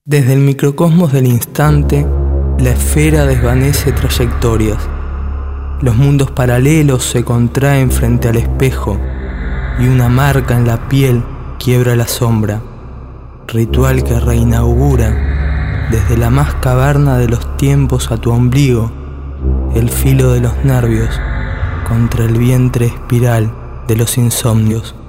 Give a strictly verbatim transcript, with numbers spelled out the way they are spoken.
Desde el microcosmos del instante, la esfera desvanece trayectorias. Los mundos paralelos se contraen frente al espejo y una marca en la piel quiebra la sombra. Ritual que reinaugura desde la más caverna de los tiempos a tu ombligo el filo de los nervios contra el vientre espiral de los insomnios.